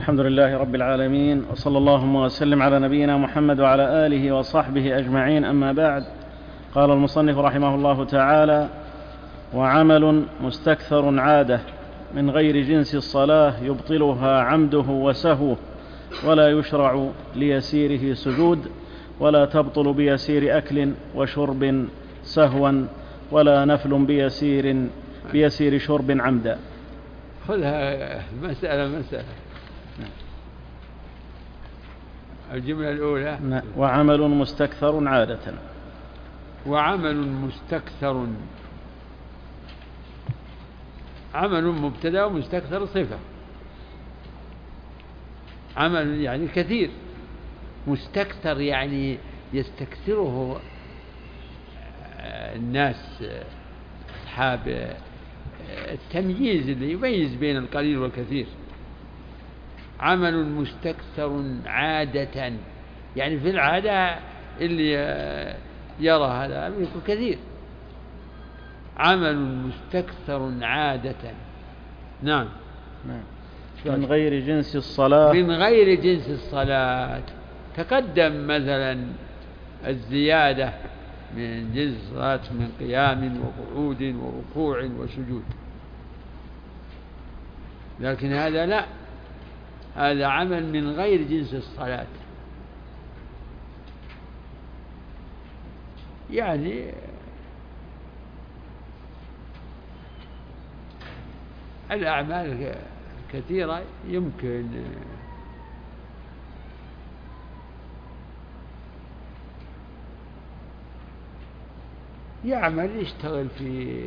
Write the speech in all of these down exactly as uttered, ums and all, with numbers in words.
الحمد لله رب العالمين، وصلى اللهم وسلم على نبينا محمد وعلى آله وصحبه أجمعين، أما بعد. قال المصنف رحمه الله تعالى: وعمل مستكثر عادة من غير جنس الصلاة يبطلها عمده وسهوه، ولا يشرع ليسيره سجود، ولا تبطل بيسير أكل وشرب سهوا، ولا نفل بيسير بيسير شرب عمدا. خذها مسألة مسألة. الجملة الأولى: وعمل مستكثر عادة. وعمل مستكثر، عمل مبتدأ ومستكثر صفة. عمل يعني كثير، مستكثر يعني يستكثره الناس أصحاب التمييز اللي يميز بين القليل والكثير. عمل مستكثر عادة يعني في العادة اللي يرى هذا يكون كثير. عمل مستكثر عادة. نعم. من غير جنس الصلاة. من غير جنس الصلاة. تقدم مثلا الزيادة من جنس الصلاة من قيام وقعود وركوع وسجود، لكن هذا لا، هذا عمل من غير جنس الصلاة. يعني الأعمال كثيرة يمكن يعمل، يشتغل في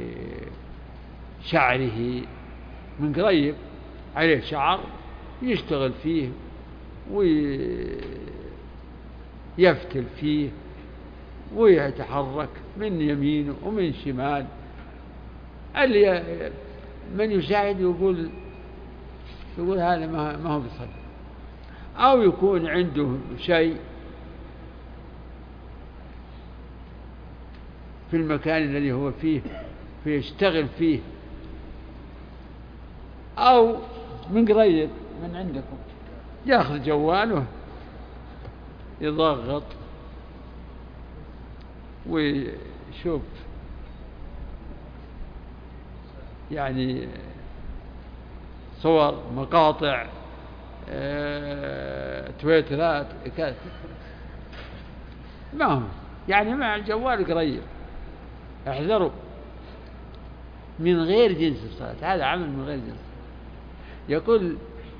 شعره من قريب، عليه شعر يشتغل فيه ويفتل فيه ويتحرك من يمين ومن شمال. اللي من يشاهد يقول يقول هذا ما هو بصدق، أو يكون عنده شيء في المكان الذي هو فيه فيشتغل فيه، أو من قريب من عندكم يأخذ جواله يضغط ويشوف يعني صور مقاطع اه تويترات كذا، ما هو يعني مع الجوال قريب. احذروا من غير جنس الصلاة، هذا عمل من غير جنس. يقول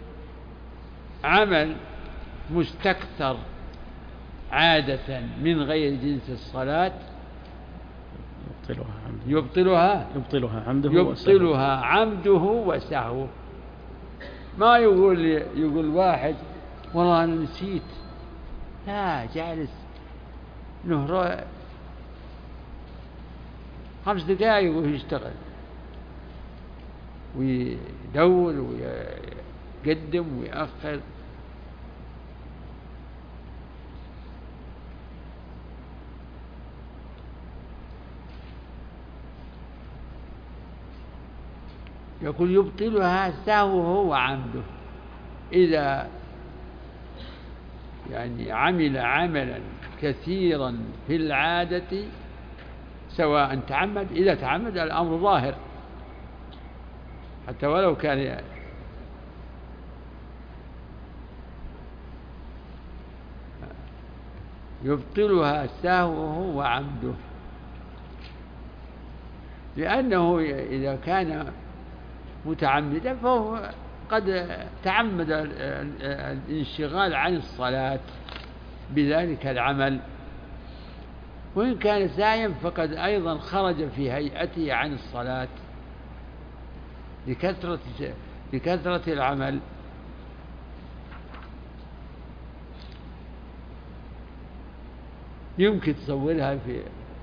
عمل مستكثر عادة من غير جنس الصلاة يبطلها عمده يبطلها يبطلها عمده يبطلها عمده وسهوه. ما يقول يقول واحد والله أنا نسيت، لا، جالس نهر خمس دقائق وهو يشتغل ويدور ويقدم ويأخر. يقول يبطلها سهوه وعمده. إذا يعني عمل عملا كثيرا في العادة سواء تعمد، إذا تعمد الأمر ظاهر حتى ولو كان يبطلها سهوه وعمده، لأنه إذا كان متعمدا فهو قد تعمد الانشغال عن الصلاة بذلك العمل، وإن كان سايا فقد أيضا خرج في هيئته عن الصلاة لكثرة لكثرة العمل. يمكن تصورها في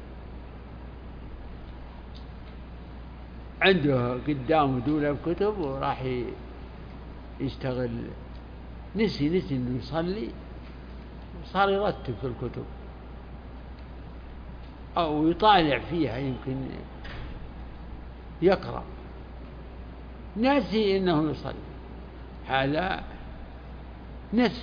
عنده قدامه دولاب كتب وراح يشتغل، نسي نسي إنه يصلي وصار يرتب في الكتب أو يطالع فيها، يمكن يقرأ، ناسي إنه يصلي. هذا نسي،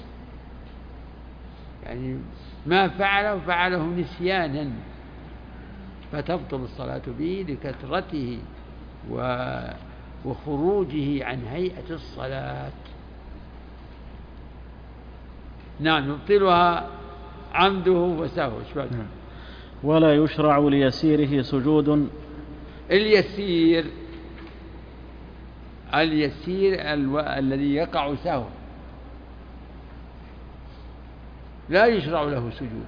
يعني ما فعله فعله نسيانا، فتبطل الصلاة به لكثرته وخروجه عن هيئة الصلاة. نعم، يبطلها عمده وسهوه. نعم. ولا يشرع ليسيره سجود. اليسير اليسير الو... الذي يقع سهوا لا يشرع له سجود،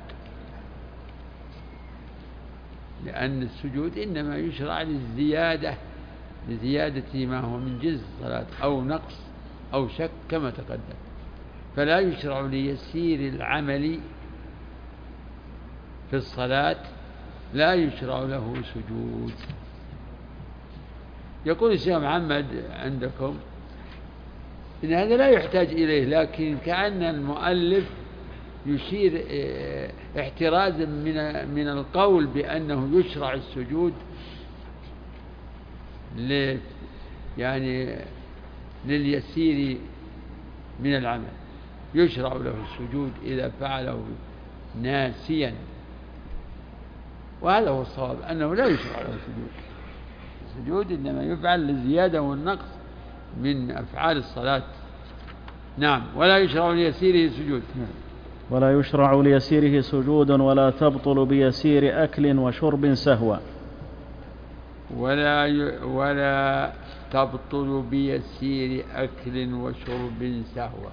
لأن السجود إنما يشرع للزيادة لزيادة ما هو من جنس الصلاة أو نقص أو شك كما تقدم، فلا يشرع ليسير العمل في الصلاة لا يشرع له سجود. يقول الشيخ محمد عندكم إن هذا لا يحتاج إليه، لكن كأن المؤلف يشير احترازا من من القول بأنه يشرع السجود ل يعني لليسير من العمل، يشرع له السجود إذا فعله ناسيا، وهذا هو الصواب أنه لا يشرع له السجود. السجود إنما يفعل للزيادة والنقص من أفعال الصلاة. نعم. ولا يشرع ليسيره سجود. ولا يشرع ليسيره سجود ولا تبطل بيسير أكل وشرب سهوا. ولا ي... ولا تبطل بيسير أكل وشرب سهوا.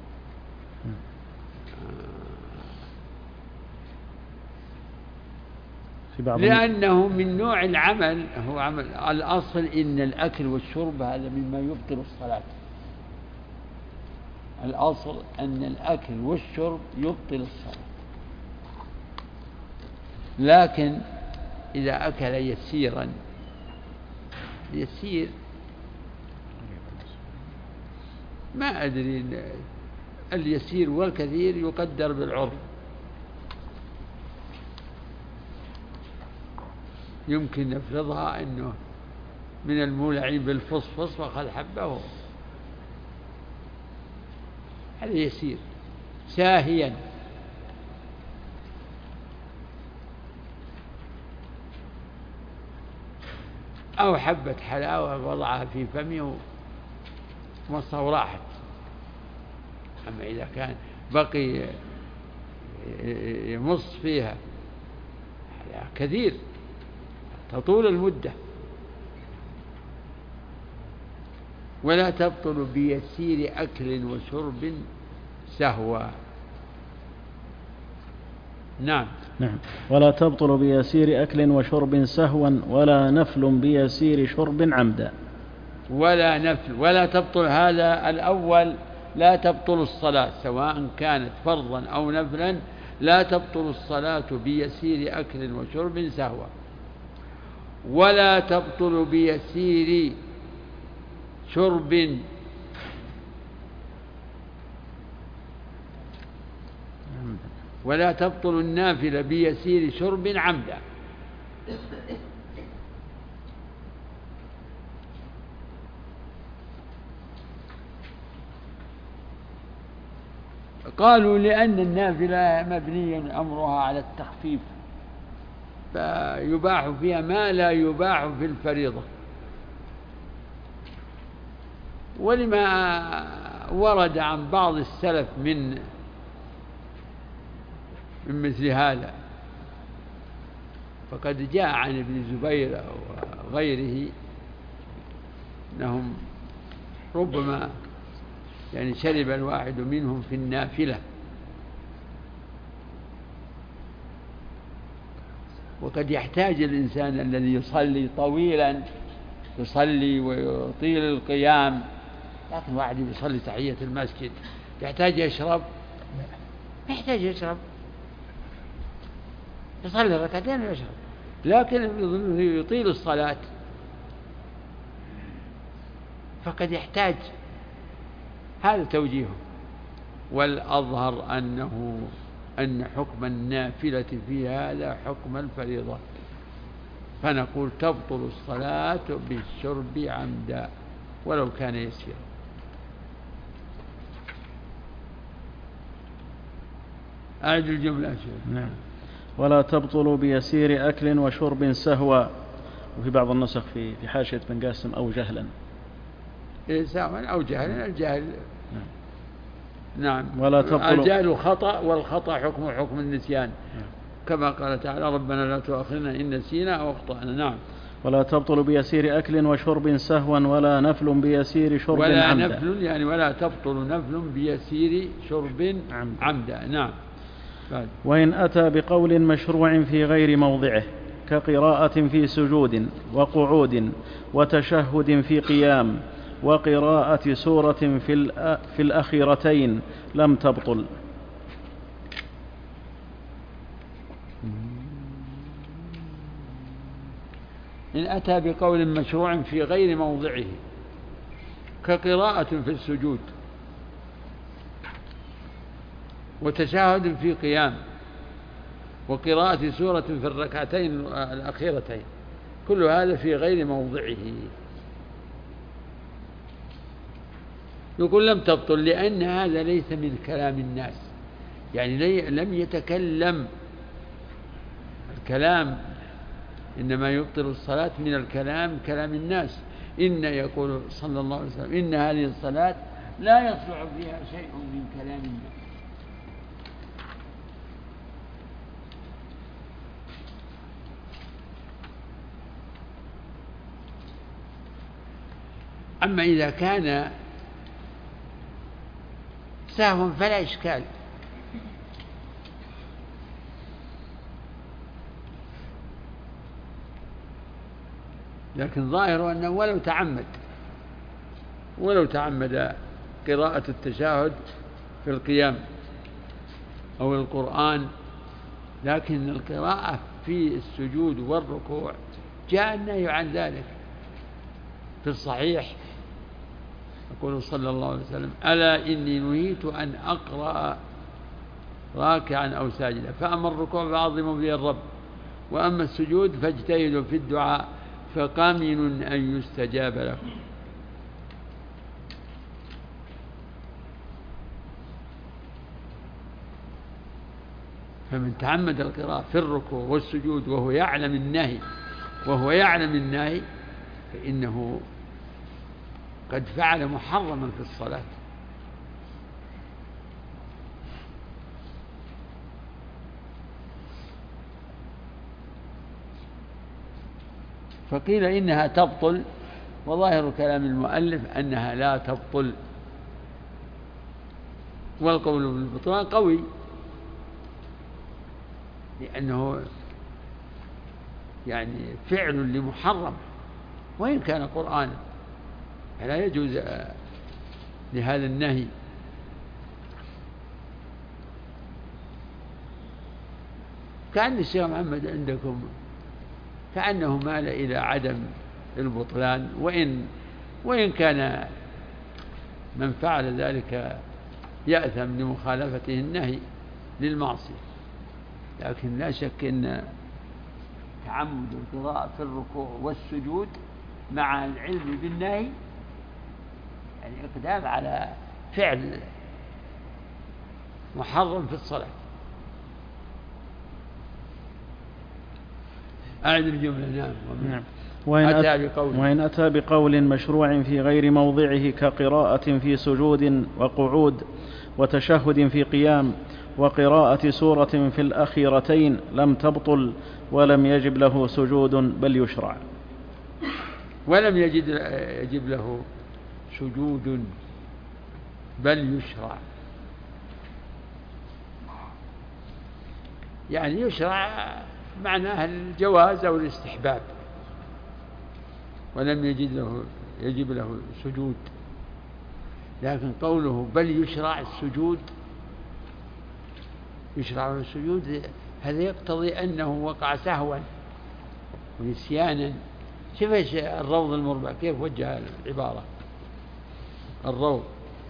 لأنه من نوع العمل، هو عمل الأصل إن الأكل والشرب هذا مما يبطل الصلاة. الأصل أن الأكل والشرب يبطل الصلاة، لكن إذا أكل يسيرا، يسير ما أدري، اليسير والكثير يقدر بالعرف، يمكن نفرضها أنه من المولعين بالفصفص فقد حبه، هذا يسير ساهيا. أو حبة حلاوة وضعها في فمه ومصها وراحت. أما إذا كان بقي يمص فيها كثير تطول المدة. ولا تبطل بيسير أكل وشرب سهوا. نعم. نعم. ولا تبطل بيسير أكل وشرب سهوا ولا نفل بيسير شرب عمدا. ولا نفل، ولا تبطل هذا الأول، لا تبطل الصلاة سواء كانت فرضا أو نفلا، لا تبطل الصلاة بيسير أكل وشرب سهوا. ولا تبطل بيسير شرب ولا تبطل النافلة بيسير شرب عمدا. قالوا لأن النافلة مبني أمرها على التخفيف، فيباح فيها ما لا يباح في الفريضة. ولما ورد عن بعض السلف من من مثل هذا، فقد جاء عن ابن زبير وغيره أنهم ربما يعني شرب الواحد منهم في النافلة، وقد يحتاج الإنسان الذي يصلي طويلا، يصلي ويطيل القيام، لكن واحد يصلي تحية المسجد يحتاج يشرب، ما يحتاج يشرب، يصلي ركعتين ويشرب، لكن يطيل الصلاة فقد يحتاج. هذا توجيهه. والأظهر أنه أن حكم النافلة في هذا حكم الفريضة، فنقول تبطل الصلاة بالشرب عمدا ولو كان يسيرا. أعد الجملة شيء. نعم. ولا تبطل بيسير أكل وشرب سهوا، وفي بعض النسخ في في حاشية بن قاسم أو جهلا. إيه سهوا أو جهلا. الجهل نعم. ولا تبطل. الجهل خطأ، والخطأ حكم حكم النسيان. نعم. كما قال تعالى ربنا لا تؤاخذنا إن نسينا أو أخطأنا. نعم. ولا تبطل بيسير أكل وشرب سهوا ولا نفل بيسير شرب ولا عمدا. ولا نفل يعني ولا تبطل نفل بيسير شرب عمدا, عمدا. نعم. بعد. وإن أتى بقول مشروع في غير موضعه كقراءة في سجود وقعود وتشهد في قيام وقراءة سورة في, في الأخيرتين لم تبطل. إن أتى بقول مشروع في غير موضعه كقراءة في السجود وتشهد في قيام وقراءة سورة في الركعتين الأخيرتين، كل هذا في غير موضعه، يقول لم تبطل، لأن هذا ليس من كلام الناس، يعني لم يتكلم. الكلام إنما يبطل الصلاة من الكلام كلام الناس. إن يقول صلى الله عليه وسلم إن هذه الصلاة لا يصلح فيها شيء من كلام الناس. أما إذا كان سهوا فلا إشكال، لكن ظاهر أنه ولو تعمد ولو تعمد قراءة التشهد في القيام أو القرآن، لكن القراءة في السجود والركوع جاء النهي عن ذلك في الصحيح. يقول صلى الله عليه وسلم ألا إني نهيت أن أقرأ راكعا أو ساجدا، فأما الركوع فعظموا به الرب، وأما السجود فاجتهدوا في الدعاء فقامن أن يستجاب لكم. فمن تعمد القراءة في الركوع والسجود وهو يعلم النهي وهو يعلم النهي فإنه قد فعل محرما في الصلاة. فقيل إنها تبطل، وظاهر كلام المؤلف أنها لا تبطل، والقول بالبطلان قوي، لأنه يعني فعل لمحرم وإن كان قرآنا، فلا يجوز لهذا النهي. كأن الشيخ محمد عندكم كأنه مال إلى عدم البطلان، وإن وإن كان من فعل ذلك يأثم لمخالفته النهي للمعصية، لكن لا شك أن تعمد القراءة في الركوع والسجود مع العلم بالنهي يعني إقدام على فعل محرم في الصلاة. أعد الجملة. نعم. نعم. وإن أتى بقول, وإن أتى بقول مشروع في غير موضعه كقراءة في سجود وقعود وتشهد في قيام وقراءة سورة في الأخيرتين لم تبطل ولم يجب له سجود بل يشرع. ولم يجد يجب له سجود بل يشرع، يعني يشرع معناها الجواز أو الاستحباب، ولم يجد له يجب له سجود. لكن قوله بل يشرع السجود يشرع السجود هذا يقتضي أنه وقع سهوا ونسيانا. شوف ايش الروض المربع كيف وجه العبارة. الروض.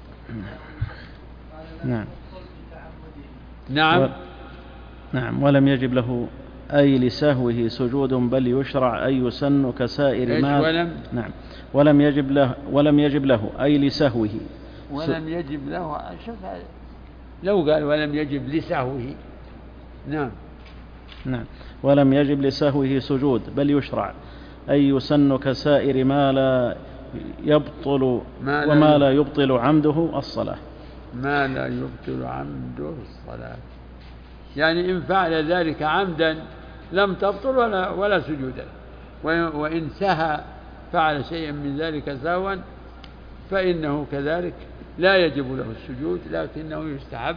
نعم. نعم. و... نعم. ولم يجب له أي لسهوه سجود بل يشرع أي يسن كسائر ما. ولم. نعم. ولم يجب له ولم يجب له أي لسهوه. ولم يجب له. شوف لو قال ولم يجب لسهوه. نعم. نعم. ولم يجب لسهوه سجود بل يشرع، أي يسن كسائر ما لا يبطل ما لا وما لا يبطل عمده الصلاة. ما لا يبطل عمده الصلاة، يعني إن فعل ذلك عمدا لم تبطل ولا, ولا سجود له، وإن سهى فعل شيئا من ذلك سهوا فإنه كذلك لا يجب له السجود، لكنه يستحب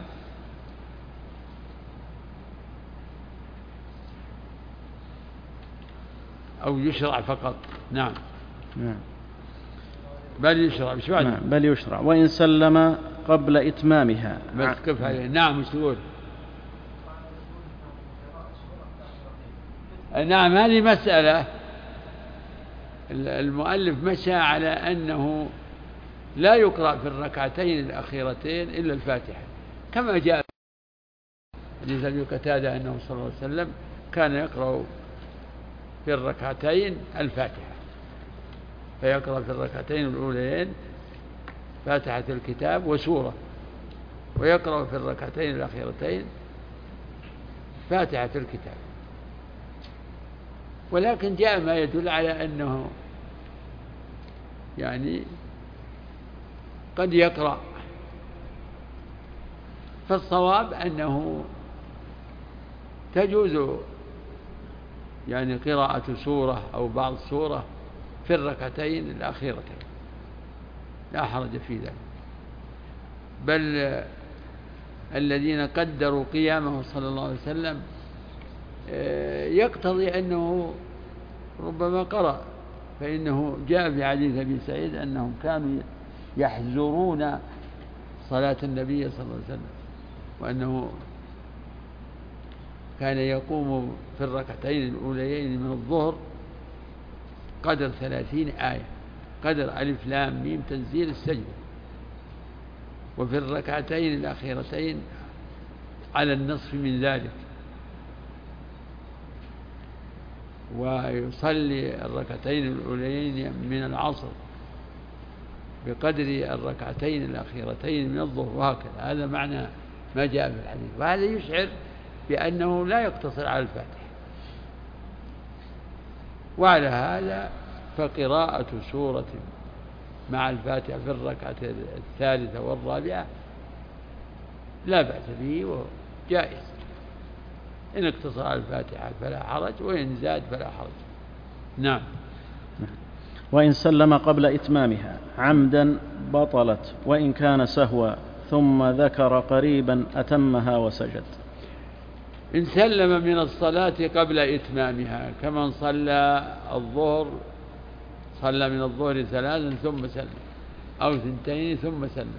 أو يشرع فقط. نعم. نعم. بل يشرع. نعم. بل يشرع وإن سلم قبل إتمامها. بس كيف عليه. نعم. مش تقول. نعم. هذه مسألة المؤلف مشى على أنه لا يقرأ في الركعتين الأخيرتين إلا الفاتحة، كما جاء حديث أبي قتادة أنه صلى الله عليه وسلم كان يقرأ في الركعتين الفاتحة، فيقرأ في الركعتين الأولين فاتحة الكتاب وسورة، ويقرأ في الركعتين الأخيرتين فاتحة الكتاب. ولكن جاء ما يدل على أنه يعني قد يقرأ، فالصواب أنه تجوز يعني قراءة سورة أو بعض سورة في الركعتين الأخيرتين، لا حرج في ذلك. بل الذين قدروا قيامه صلى الله عليه وسلم يقتضي أنه ربما قرأ، فإنه جاء في حديث أبي سعيد أنهم كانوا يحذرون صلاة النبي صلى الله عليه وسلم، وأنه كان يقوم في الركعتين الأوليين من الظهر قدر ثلاثين آية، قدر ألف لام ميم تنزيل السجدة، وفي الركعتين الأخيرتين على النصف من ذلك، ويصلي الركعتين الأوليين من العصر بقدر الركعتين الأخيرتين من الظهر، وهكذا. هذا معنى ما جاء في الحديث، وهذا يشعر بأنه لا يقتصر على الفاتحة. وعلى هذا فقراءة سورة مع الفاتحة في الركعة الثالثة والرابعة لا بأس به وجائز، إن اقتصر على الفاتحة فلا حرج، وإن زاد فلا حرج. نعم. وإن سلم قبل إتمامها عمدا بطلت، وإن كان سهوا ثم ذكر قريبا أتمها وسجد. إن سلم من الصلاة قبل إتمامها، كمن صلى الظهر صلى من الظهر ثلاثا ثم سلم، أو ثنتين ثم سلم،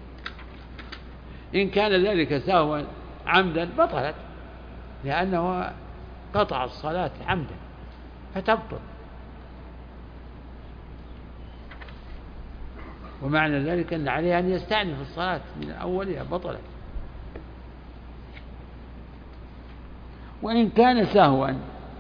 إن كان ذلك سهوا عمدا بطلت، لأنه قطع الصلاة عمدا فتبطل. ومعنى ذلك أن عليه أن يستأنف الصلاة من أولها، بطلت. وإن كان سهوا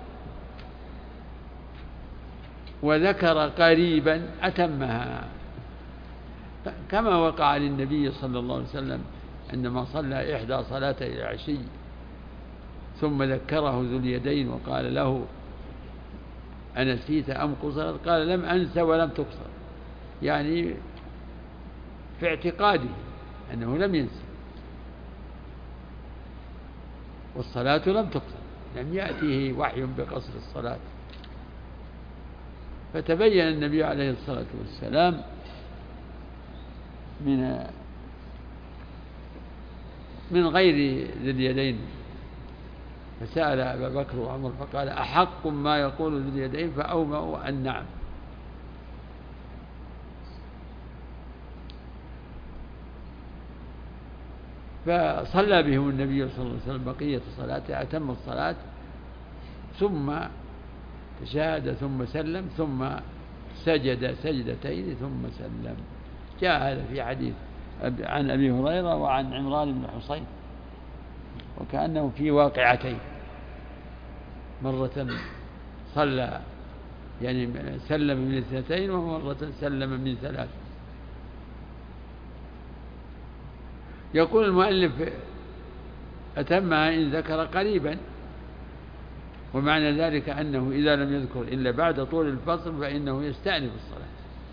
وذكر قريبا أتمها، كما وقع للنبي صلى الله عليه وسلم عندما صلى إحدى صلاتي العشي ثم ذكره ذو اليدين وقال له أنسيت أم قصرت؟ قال لم أنس ولم تقصر، يعني في اعتقاده أنه لم ينسى، والصلاة لم تقصر، لم يأتيه وحي بقصر الصلاة. فتبين النبي عليه الصلاة والسلام من من غير ذي اليدين، فسأل أبا بكر وعمر فقال أحق ما يقول ذو اليدين؟ فأومأوا أن نعم. فصلى بهم النبي صلى الله عليه وسلم بقية صلاته، أتم الصلاة ثم تشهد ثم سلم ثم سجد سجدتين ثم سلم. جاء هذا في حديث عن أبي هريرة وعن عمران بن حصين، وكأنه في واقعتين، مرة صلى يعني سلم من اثنتين ومرة سلم من ثلاث. يقول المؤلف أتمها إن ذكر قريبا، ومعنى ذلك أنه إذا لم يذكر إلا بعد طول الفصل فإنه يستأنف الصلاة.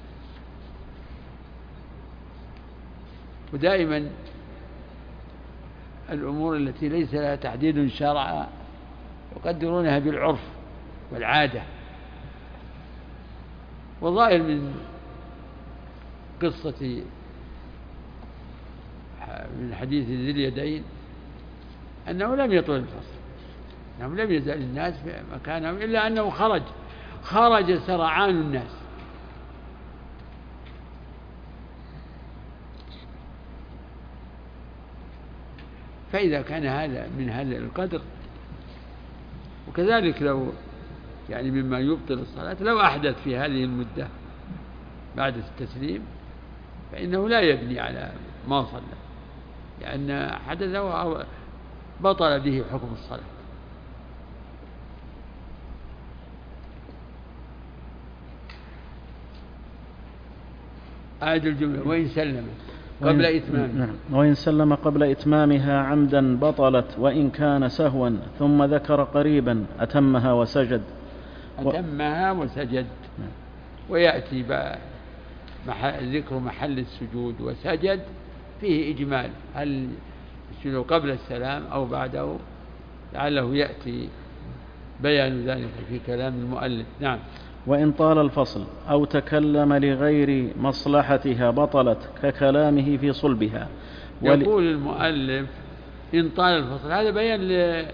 ودائما الأمور التي ليس لها تحديد شرعا يقدرونها بالعرف والعادة. وظاهر من قصة من حديث ذي اليدين أنه لم يطول الفصل، أنه لم يزال الناس في مكانهم، إلا أنه خرج خرج سرعان الناس. فإذا كان هذا من هذا القدر، وكذلك لو يعني مما يبطل الصلاة لو أحدث في هذه المدة بعد التسليم فإنه لا يبني على ما صلى، لأن حدثه بطل به حكم الصلاة. أعد الجملة: وإن سلم قبل إتمامها. نعم. وإن سلم قبل إتمامها عمدا بطلت، وإن كان سهوا ثم ذكر قريبا أتمها وسجد. أتمها وسجد. نعم. ويأتي بقى ذكر محل السجود وسجد فيه إجمال، هل يسجد قبل السلام أو بعده، لعله يأتي بيان ذلك في كلام المؤلف. نعم. وإن طال الفصل أو تكلم لغير مصلحتها بطلت ككلامه في صلبها. ول... يقول المؤلف إن طال الفصل، هذا بيان ل...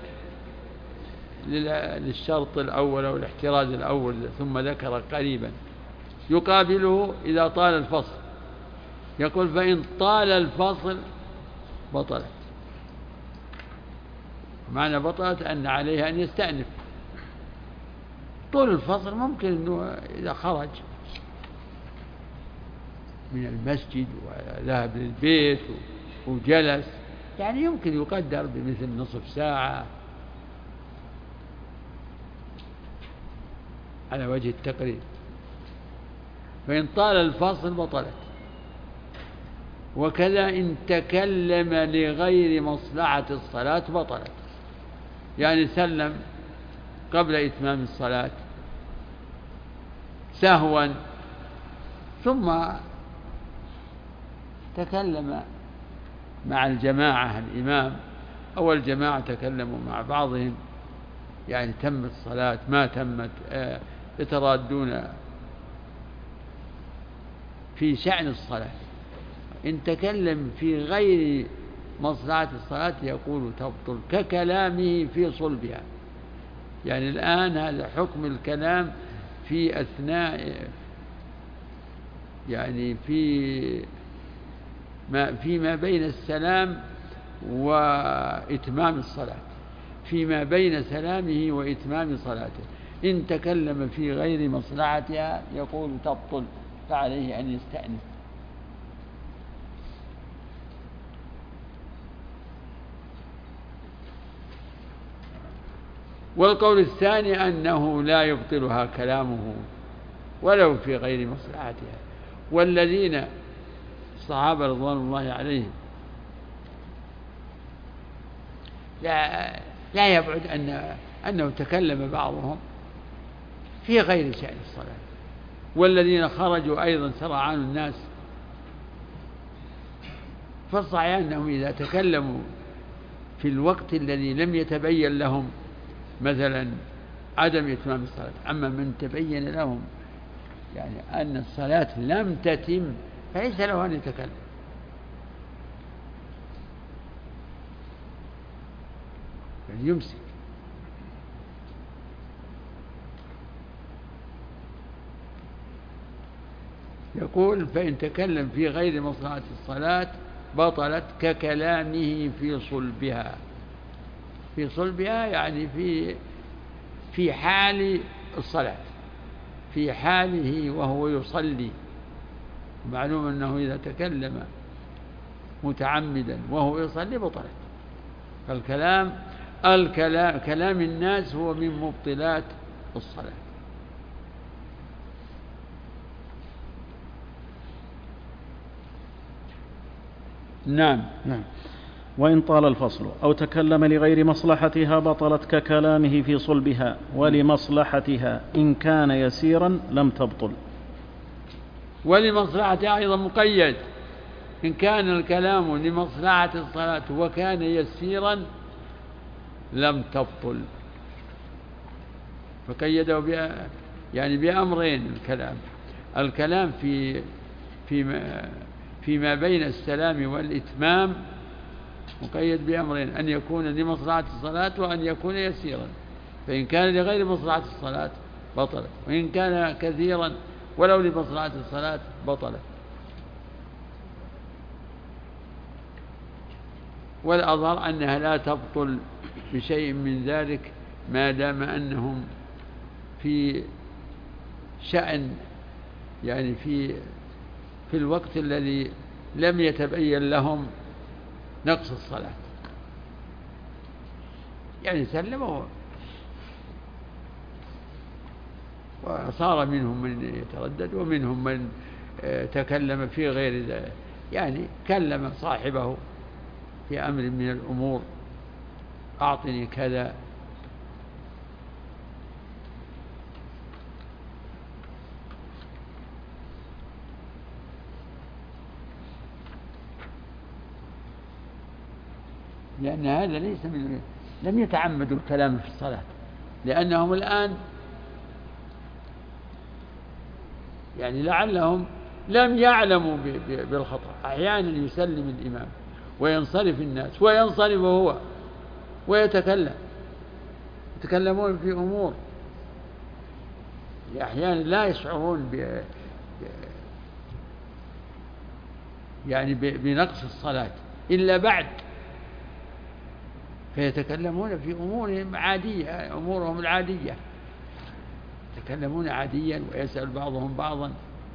للشرط الأول أو الاحتراز الأول، ثم ذكر قريبا يقابله إذا طال الفصل. يقول فإن طال الفصل بطلت. معنى بطلت أن عليها أن يستأنف. طول الفصل ممكن أنه إذا خرج من المسجد وذهب للبيت وجلس يعني يمكن يقدر بمثل نصف ساعة على وجه التقريب. فإن طال الفصل بطلت. وكذا إن تكلم لغير مصلحة الصلاة بطلت، يعني سلم قبل إتمام الصلاة سهوا ثم تكلم مع الجماعة، الإمام أو الجماعة تكلموا مع بعضهم، يعني تمت الصلاة ما تمت، يترادون في شأن الصلاة. إن تكلم في غير مصلحة الصلاة يقول تبطل ككلامه في صلبها. يعني الآن هذا حكم الكلام في أثناء يعني في ما فيما بين السلام وإتمام الصلاة، فيما بين سلامه وإتمام صلاته. إن تكلم في غير مصلحتها يقول تبطل، فعليه أن يستأنف. والقول الثاني أنه لا يبطلها كلامه ولو في غير مصلحتها. والذين الصحابة رضوان الله عليهم لا, لا يبعد أن أنه تكلم بعضهم في غير شأن الصلاة. والذين خرجوا أيضا سرعان الناس، فالصحيح أنهم إذا تكلموا في الوقت الذي لم يتبين لهم مثلا عدم إتمام الصلاة، أما من تبين لهم يعني أن الصلاة لم تتم فليس له أن يتكلم. يعني يمسك. يقول فإن تكلم في غير مصلحة الصلاة بطلت ككلامه في صلبها. في صلبها يعني في في حال الصلاة، في حاله وهو يصلي. معلوم أنه إذا تكلم متعمدا وهو يصلي بطلت. فالكلام الكلام كلام الناس هو من مبطلات الصلاة. نعم. نعم. وإن طال الفصل أو تكلم لغير مصلحتها بطلت ككلامه في صلبها، ولمصلحتها إن كان يسيرا لم تبطل. ولمصلحتها أيضا مقيد، إن كان الكلام لمصلحة الصلاة وكان يسيرا لم تبطل، فقيده ب يعني بأمرين. الكلام الكلام في فيما فيما بين السلام والإتمام مقيد بأمرين: أن يكون لمصلحة الصلاة وأن يكون يسيرا، فإن كان لغير مصلحة الصلاة بطلت، وإن كان كثيرا ولو لمصلحة الصلاة بطلت. والأظهر أنها لا تبطل بشيء من ذلك ما دام أنهم في شأن، يعني في في الوقت الذي لم يتبين لهم نقص الصلاة، يعني سلموا وصار منهم من يتردد ومنهم من تكلم في غير ذلك، يعني كلم صاحبه في أمر من الأمور: أعطني كذا، لأن هذا ليس من لم يتعمدوا الكلام في الصلاة، لأنهم الآن يعني لعلهم لم يعلموا بالخطأ. أحيانا يسلم الإمام وينصرف الناس وينصرف هو ويتكلم، يتكلمون في أمور أحيانا لا يشعرون ب يعني بنقص الصلاة إلا بعد، فيتكلمون في أمورهم عادية، أمورهم العادية، يتكلمون عاديا ويسأل بعضهم بعضا.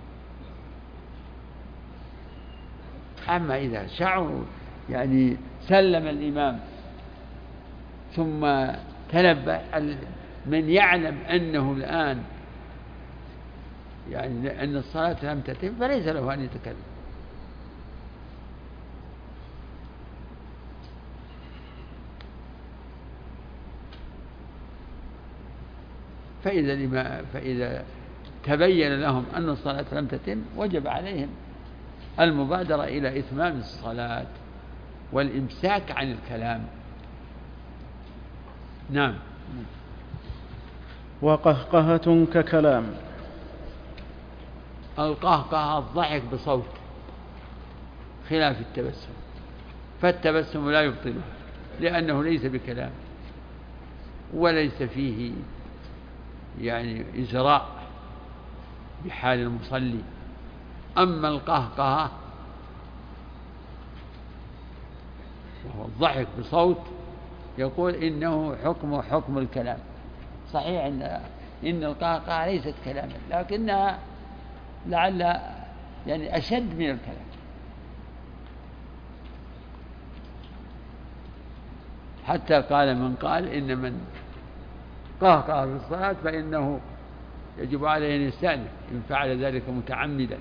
أما إذا شعروا يعني سلم الإمام ثم تنبه من يعلم أنه الآن يعني أن الصلاة لم تتم فليس له أن يتكلم. فإذا, فإذا تبين لهم أن الصلاة لم تتم وجب عليهم المبادرة إلى إتمام الصلاة والإمساك عن الكلام. نعم. وقهقهة ككلام. القهقهة الضحك بصوت خلاف التبسم، فالتبسم لا يبطله لأنه ليس بكلام وليس فيه يعني إجراء بحال المصلي. أما القهقهة وهو الضحك بصوت يقول إنه حكم حكم الكلام. صحيح إن, إن القهقهة ليست كلاما لكنها لعل يعني أشد من الكلام، حتى قال من قال إن من قهقه في الصلاة فإنه يجب عليه أن يستأنف، إن فعل ذلك متعمدا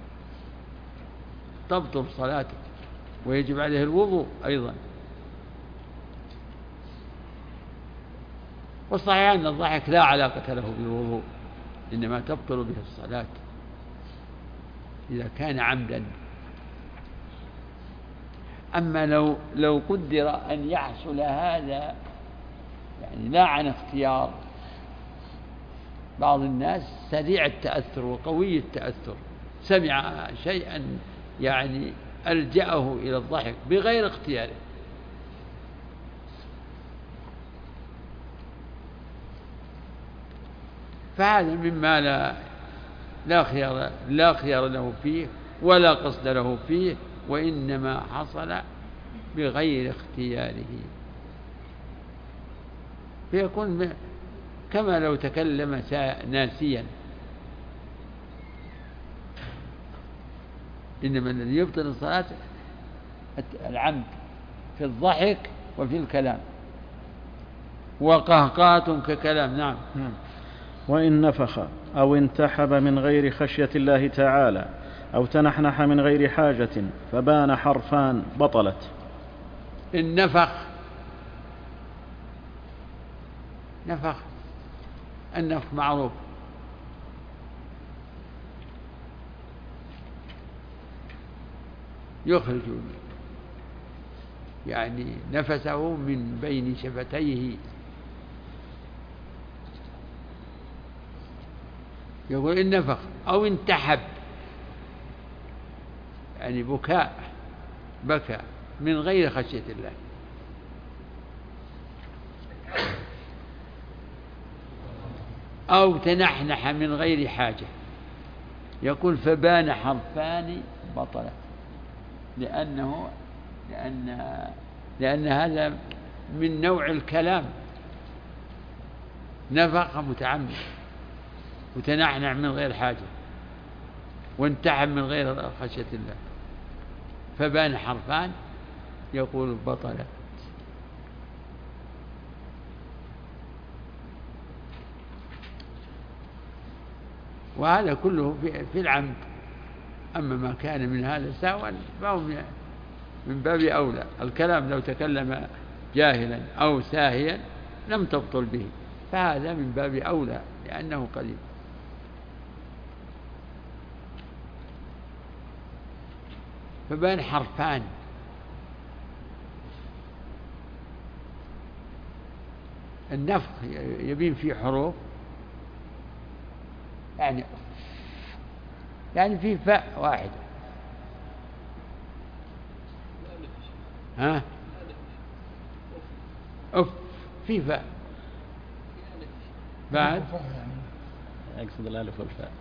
تبطل صلاته ويجب عليه الوضوء أيضا. والصحيح أن الضحك لا علاقة له بالوضوء، إنما تبطل به الصلاة إذا كان عمدا. أما لو لو قدر أن يحصل هذا يعني لا عن اختيار، بعض الناس سريع التأثر وقوي التأثر سمع شيئا يعني ألجأه إلى الضحك بغير اختياره، فهذا مما لا لا خيار لا خيار له فيه ولا قصد له فيه، وإنما حصل بغير اختياره، فيكون كما لو تكلم ناسيا. إنما الذي يبطل الصلاة العمد في الضحك وفي الكلام. وقهقهة ككلام. نعم. وإن نفخ أو انتحب من غير خشية الله تعالى أو تنحنح من غير حاجة فبان حرفان بطلت. النفخ نفخ النفخ معروف، يخرج يعني نفسه من بين شفتيه، يقول النفخ. أو انتحب يعني بكاء، بكى من غير خشية الله. أو تنحنح من غير حاجة، يقول فبان حرفان بطلا، لأنه لأن لأن هذا من نوع الكلام، نفخ متعمد، وتنحنح من غير حاجة، وانتحب من غير خشية الله، فبان حرفان يقول بطلا. وهذا كله في العمد. أما ما كان من هذا سهوا فهو من باب أولى. الكلام لو تكلم جاهلا أو ساهيا لم تبطل به، فهذا من باب أولى لأنه قليل. فبان حرفان، النفخ يبين فيه حروف، يعني يعني في فاء واحدة، ها أف في فاء بعد، أقصد الألف والفاء.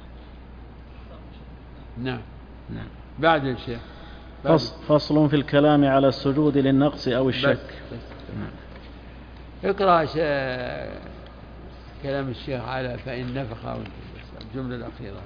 نعم نعم. بعد الشيخ فصل في الكلام على السجود للنقص أو الشك. بس بس. نعم. اقرأ كلام الشيخ على فإن نفخ الجملة الأخيرة.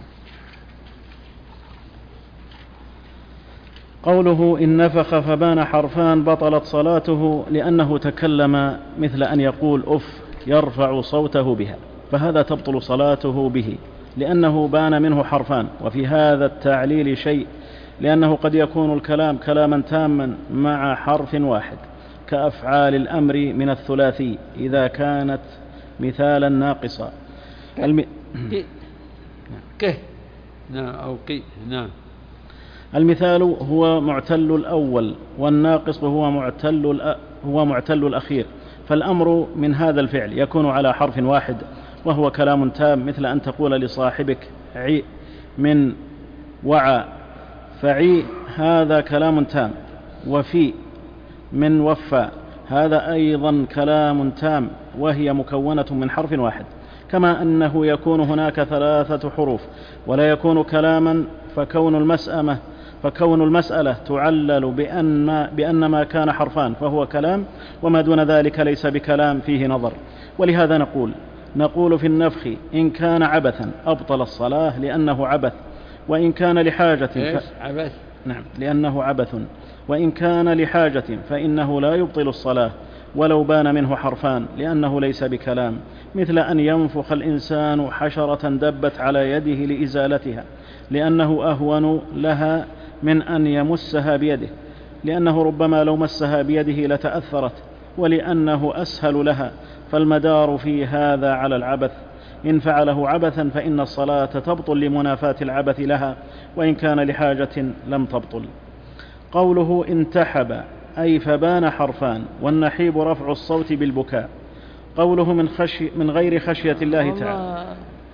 قوله إن نفخ فبان حرفان بطلت صلاته، لأنه تكلم مثل أن يقول أف يرفع صوته بها، فهذا تبطل صلاته به لأنه بان منه حرفان. وفي هذا التعليل شيء، لأنه قد يكون الكلام كلاما تاما مع حرف واحد، كأفعال الأمر من الثلاثي إذا كانت مثالا ناقصا. الم... كه نعم أو قي نعم. المثال هو معتل الأول، والناقص هو معتل الأ... هو معتل الأخير. فالأمر من هذا الفعل يكون على حرف واحد وهو كلام تام، مثل أن تقول لصاحبك عي من وعى، فعي هذا كلام تام. وفي من وفى هذا أيضا كلام تام، وهي مكونة من حرف واحد. كما أنه يكون هناك ثلاثة حروف ولا يكون كلاما، فكون المسألة فكون المسألة تعلل بأن, بأن ما كان حرفان فهو كلام، وما دون ذلك ليس بكلام فيه نظر. ولهذا نقول نقول في النفخ إن كان عبثا أبطل الصلاة لأنه عبث، وإن كان لحاجة ف... عبث نعم لأنه عبث، وإن كان لحاجة فإنه لا يبطل الصلاة ولو بان منه حرفان، لأنه ليس بكلام، مثل أن ينفخ الإنسان حشرة دبت على يده لإزالتها، لأنه أهون لها من أن يمسها بيده، لأنه ربما لو مسها بيده لتأثرت، ولأنه أسهل لها، فالمدار في هذا على العبث. إن فعله عبثا فإن الصلاة تبطل لمنافاة العبث لها، وإن كان لحاجة لم تبطل. قوله انتحب أي فبان حرفان، والنحيب رفع الصوت بالبكاء. قوله من, خشي من غير خشية الله تعالى.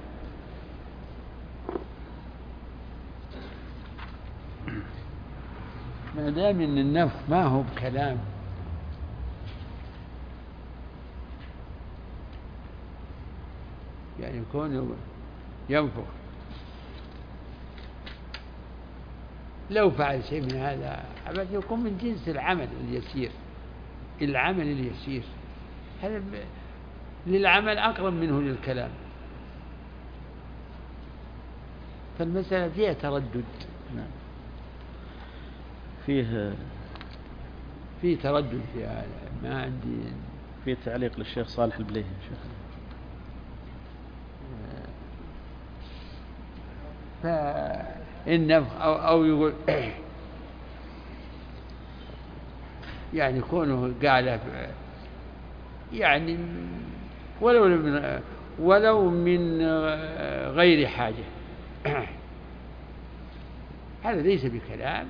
ما دام ان النفخ ما هو بكلام، يعني يكون ينفخ، لو فعل شيء من هذا عبث يكون من جنس العمل اليسير. العمل اليسير هذا للعمل أقرب منه للكلام، فالمسألة فيها تردد. نعم. فيه فيه تردد في هذا. ما عندي في تعليق للشيخ صالح البليهي شيخ. ف النفخ أو, أو يقول يعني كونه قال يعني ولو من ولو من غير حاجة هذا ليس بكلام.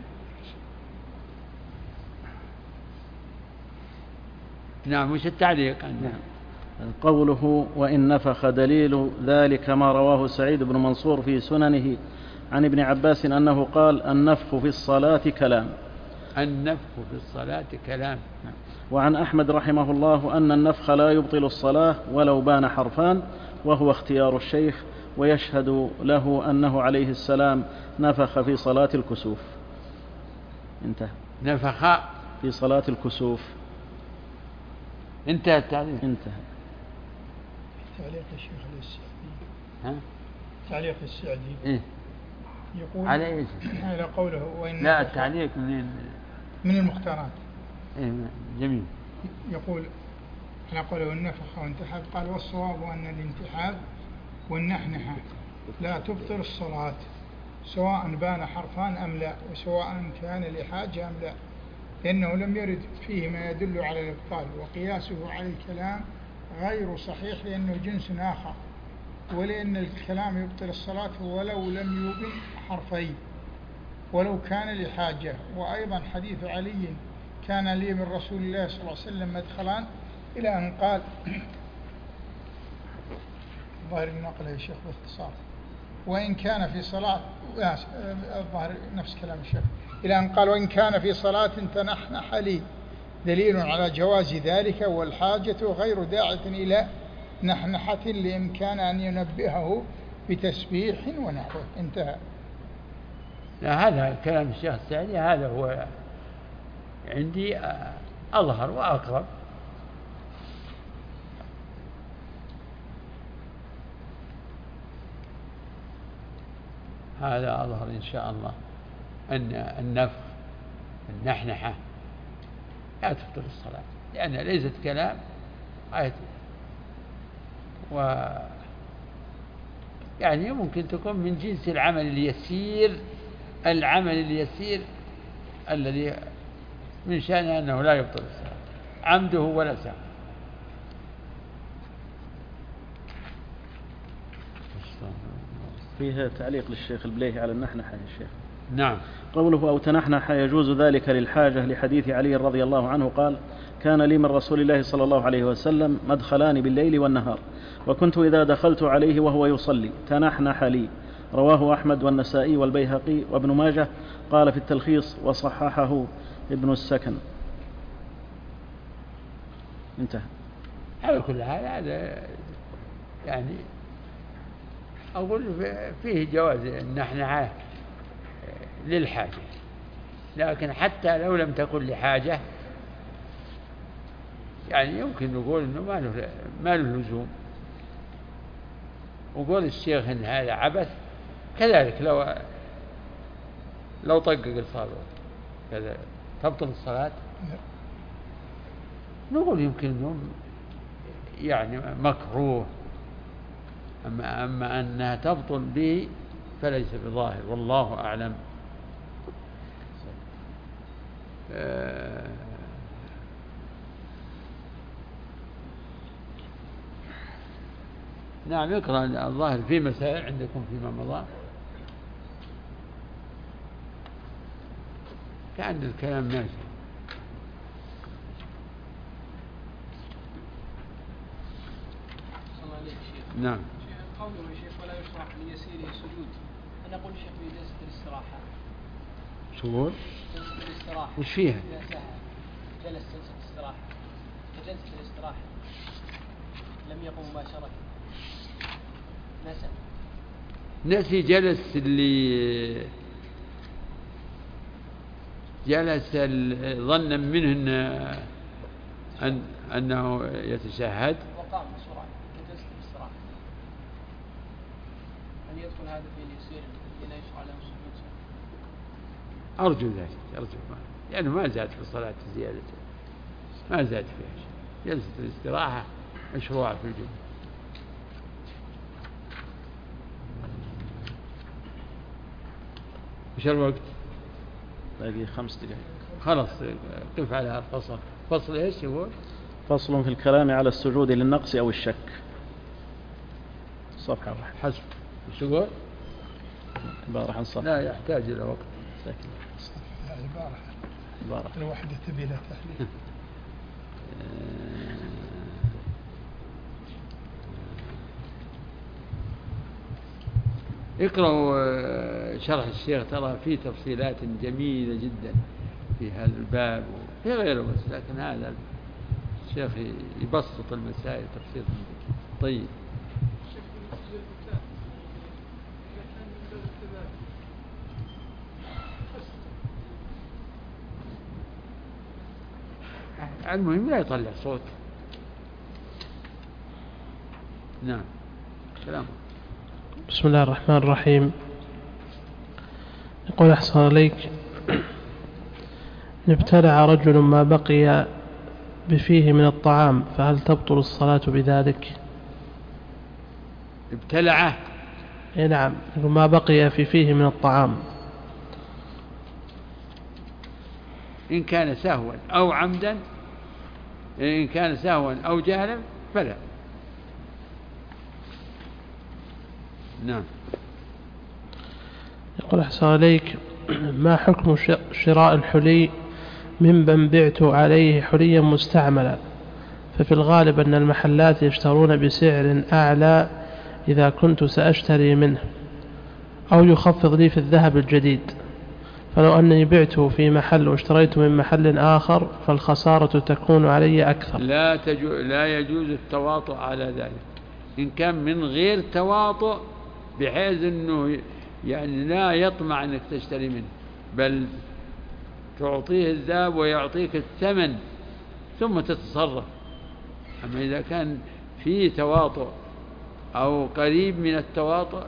نعم. وش التعليق؟ نعم. قوله وإن نفخ دليل ذلك ما رواه سعيد بن منصور في سننه عن ابن عباس أنه قال النفخ في الصلاة كلام. النفخ في الصلاة كلام. وعن أحمد رحمه الله أن النفخ لا يبطل الصلاة ولو بان حرفان، وهو اختيار الشيخ، ويشهد له أنه عليه السلام نفخ في صلاة الكسوف. انتهى. نفخ في صلاة الكسوف. انتهى التعليق. انتهى. تعليق الشيخ السعدي. ها؟ تعليق السعدي. إيه؟ يقول على ايش؟ على قوله وإن لا التعليق من من المختارات. إيه جميل. يقول على قوله النفخ وانتحاب قال والصواب أن الانتحاب والنحنحة لا تبطل الصلاة سواء بان حرفان أم لا، وسواء كان لحاجة أم لا، لأنه لم يرد فيه ما يدل على الإبطال، وقياسه على الكلام غير صحيح لأنه جنس آخر، ولأن الكلام يبطل الصلاة ولو لم يبن حرفين ولو كان لحاجة. وأيضا حديث علي كان لي من رسول الله صلى الله عليه وسلم مدخلان إلى أن قال الظاهر نقله يا شيخ باختصار وإن كان في صلاة الظاهر نفس كلام الشيخ إلى أن قال وإن كان في صلاة تنحنح لي دليل على جواز ذلك والحاجة غير داعة إلى نحنحة لإمكان أن ينبهه بتسبيح ونحوه. انتهى. لا هذا كلام الشيخ السعدي هذا هو عندي أظهر وأقرب. هذا أظهر إن شاء الله أن النفخ النحنحة لا تبطل الصلاة لأنها ليست كلام آية، و يعني ممكن تكون من جنس العمل اليسير العمل اليسير الذي من شأنه أنه لا يبطل الصلاة عمده ولا سهو. فيها تعليق للشيخ البليهي على النحنحة يا شيخ. نعم. قوله أو تنحنح يجوز ذلك للحاجة لحديث علي رضي الله عنه قال كان لي من رسول الله صلى الله عليه وسلم مدخلان بالليل والنهار، وكنت إذا دخلت عليه وهو يصلي تنحنح لي. رواه أحمد والنسائي والبيهقي وابن ماجه. قال في التلخيص وصححه ابن السكن. انتهى. على كل حال هذا يعني أقول فيه جواز النحنحة للحاجة، لكن حتى لو لم تكن لحاجة يعني يمكن نقول إنه ما له ما له لزوم. وقول الشيخ إن هذا عبث كذلك لو لو طقق الصابع كذا تبطل الصلاة. نقول يمكن إنه يعني مكروه، أما أما أنها تبطل به فليس بظاهر والله أعلم. آه نعم. يقرأ الظاهر في مسائل عندكم فيما مضى كان الكلام ماشي. نعم. قوله يا شيخ ولا يشرع ليسيره سجود، أنا أقول شيخ في جلسة الاستراحة. شو؟ جلسة الاستراحة. وش فيها؟ جلس جلسة الاستراحة فجلسة الاستراحة لم يقم مباشرة نسى نسي جلس اللي جلس ظنا منه أن أنه يتشهد وقام بسرعة كجلسة الاستراحة. أن يدخل هذا في اليسير الذي لا يشرع له السجود؟ أرجو ذلك أرجو ما لأنه ما زاد في الصلاة زيادة، ما زاد فيها شيء. جلسة الاستراحة مشروعة في الجمعة. وش الوقت؟ باقي خمس دقائق. خلاص قف على الفصل. فصل ايش يقول؟ فصل في الكلام على السجود للنقص أو الشك. صفحة واحدة. حسب. وش يقول؟ عبارة عن صفحة. لا يحتاج إلى وقت. عبارة عبارة الوحدة تبي لها تحليل. اقرأوا شرح الشيخ ترى فيه تفصيلات جميلة جدا في هذا الباب وفي غيره، بس لكن هذا الشيخ يبسط المسائل تفصيلا. طيب المهم لا يطلع صوت. نعم كلام. بسم الله الرحمن الرحيم. يقول أحسن عليك، ابتلع رجل ما بقي بفيه من الطعام فهل تبطل الصلاة بذلك؟ ابتلعه؟ اي نعم، ما بقي في فيه من الطعام. إن كان سهوا أو عمدا، إن كان سهوا أو جهلا فلا. نعم. يقول أحسن عليك، ما حكم شراء الحلي ممن بعت عليه حليا مستعملا، ففي الغالب أن المحلات يشترون بسعر أعلى إذا كنت سأشتري منه، أو يخفض لي في الذهب الجديد، فلو أنني بعته في محل واشتريت من محل آخر فالخسارة تكون علي أكثر. لا, تجو لا يجوز التواطؤ على ذلك. إن كان من غير تواطؤ بحيث أنه يعني لا يطمع أنك تشتري منه، بل تعطيه الذهب ويعطيك الثمن ثم تتصرف. أما إذا كان فيه تواطؤ أو قريب من التواطؤ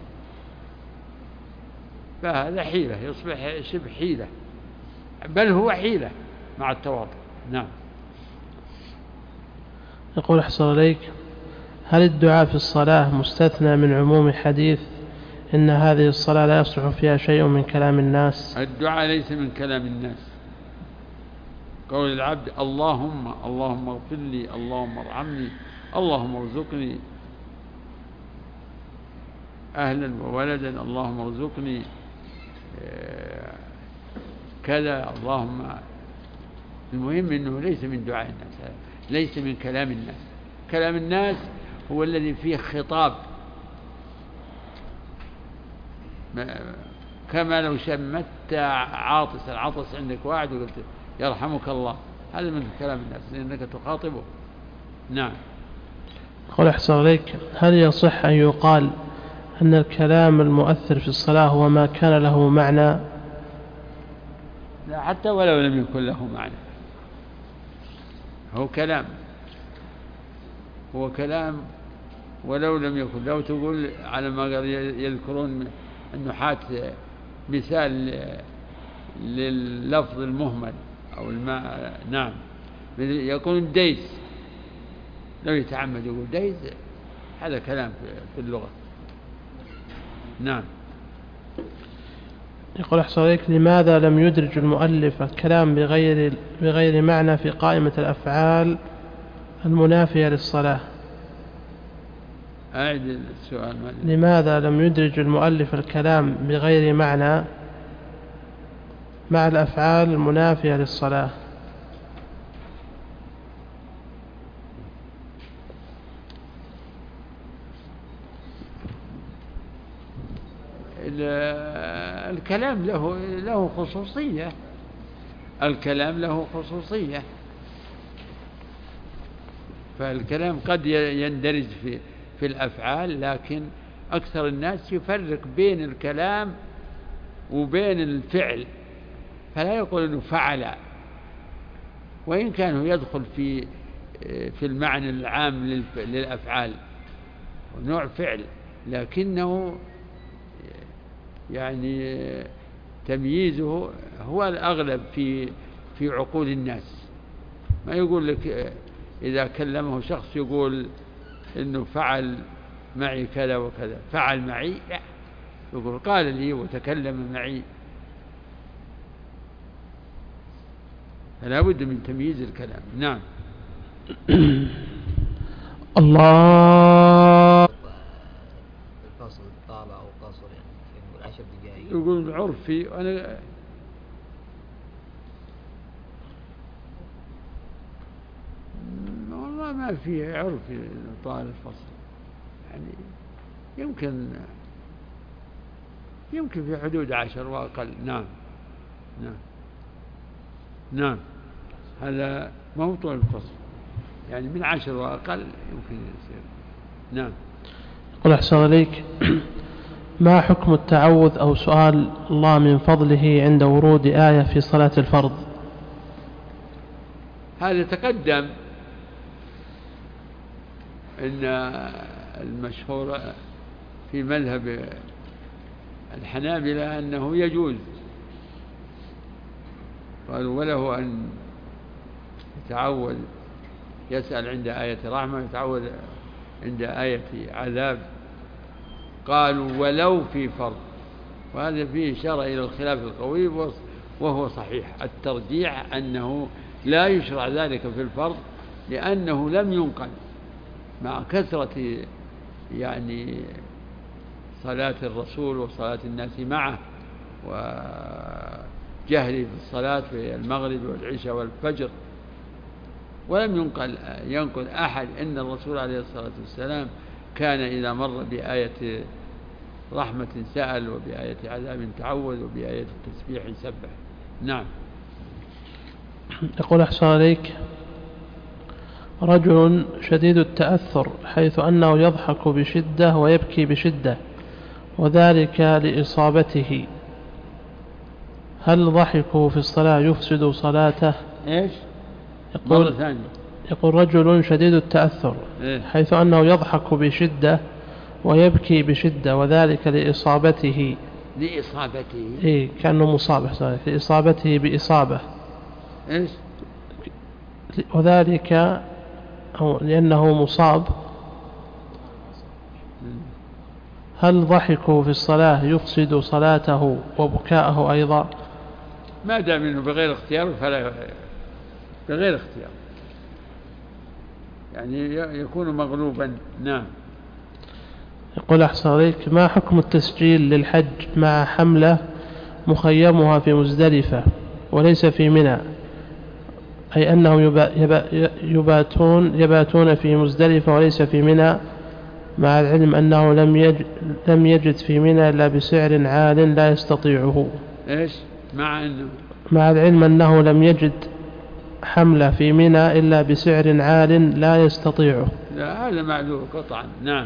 فهذا حيلة، يصبح شبه حيلة، بل هو حيلة مع التواطؤ. نعم. يقول أحسن عليك، هل الدعاء في الصلاة مستثنى من عموم حديث إن هذه الصلاة لا يصلح فيها شيء من كلام الناس؟ الدعاء ليس من كلام الناس. قول العبد اللهم اللهم اغفر لي، اللهم ارحمني، اللهم ارزقني أهلا وولدا، اللهم ارزقني كذا، اللهم. المهم أنه ليس من دعاء الناس، ليس من كلام الناس. كلام الناس هو الذي فيه خطاب، كما لو شمت عاطسا، عطس عندك واحد وقلت يرحمك الله، هذا من كلام الناس لأنك تخاطبه. نعم. قل أحسن عليك، هل يصح أن يقال أن الكلام المؤثر في الصلاة هو ما كان له معنى؟ لا، حتى ولو لم يكن له معنى هو كلام، هو كلام ولو لم يكن. لو تقول على ما قال يذكرون النحاة مثال لللفظ المهمل أو الماء، نعم، يكون ديس، لو يتعمد يقول ديس، هذا كلام في اللغة. نعم. يقول أحسن عليك، لماذا لم يدرج المؤلف الكلام بغير, بغير معنى في قائمة الأفعال المنافية للصلاة؟ أعد السؤال. لماذا لم يدرج المؤلف الكلام بغير معنى مع الأفعال المنافية للصلاة؟ الكلام له له خصوصية، الكلام له خصوصية، فالكلام قد يندرج في في الأفعال، لكن أكثر الناس يفرق بين الكلام وبين الفعل، فلا يقول إنه فعل، وإن كان يدخل في في المعنى العام للأفعال نوع فعل، لكنه يعني تمييزه هو الأغلب في في عقول الناس. ما يقول لك إذا كلمه شخص يقول إنه فعل معي كذا وكذا، فعل معي، لا، يقول قال لي وتكلم معي، فلا بد من تمييز الكلام. نعم. الله. الفصل طالع أو قصر يعني يقول عشر دقائق. يقول عرفي أنا والله ما في عرفي طال الفصل، يعني يمكن يمكن في حدود عشر وأقل. نعم نعم نعم، هذا موضوع الفصل، يعني من عشر وأقل يمكن يصير. نعم. قل أحسن عليك، ما حكم التعوذ أو سؤال الله من فضله عند ورود آية في صلاة الفرض؟ هذا تقدم أن المشهور في مذهب الحنابلة أنه يجوز، قالوا وله أن يتعوذ، يسأل عند آية رحمة، يتعوذ عند آية عذاب، قالوا ولو في فرض، وهذا فيه إشارة إلى الخلاف القوي وهو صحيح. الترجيح أنه لا يشرع ذلك في الفرض، لأنه لم ينقل مع كثرة يعني صلاة الرسول وصلاة الناس معه وجهره في الصلاة في المغرب والعشاء والفجر، ولم ينقل ينقل أحد أن الرسول عليه الصلاة والسلام كان إذا مر بآية رحمة سأل، وبآية عذاب تعوذ، وبآية التسبيح سبح. نعم. يقول أحسن عليك، رجل شديد التأثر حيث أنه يضحك بشدة ويبكي بشدة، وذلك لإصابته، هل ضحكه في الصلاة يفسد صلاته؟ إيش؟ يقول, يقول رجل شديد التأثر إيه؟ حيث أنه يضحك بشدة ويبكي بشدة، وذلك لإصابته. لإصابته إيه، كأنه مصاب، لإصابته بإصابة. إيش؟ وذلك أو لأنه مصاب، هل ضحكه في الصلاة يفسد صلاته وبكاءه أيضا؟ ما دام منه بغير اختيار فلا، بغير اختيار يعني يكون مغلوبا. نعم. يقول أحسن عليك، ما حكم التسجيل للحج مع حملة مخيمها في مزدلفة وليس في منى، أي أنهم يباتون, يباتون في مزدلفة وليس في منى، مع العلم أنه لم يجد, لم يجد في منى إلا بسعر عال لا يستطيعه؟ إيش؟ مع أنه مع العلم أنه لم يجد حملة في منى إلا بسعر عال لا يستطيعه. لا، هذا معذور قطعا. نعم.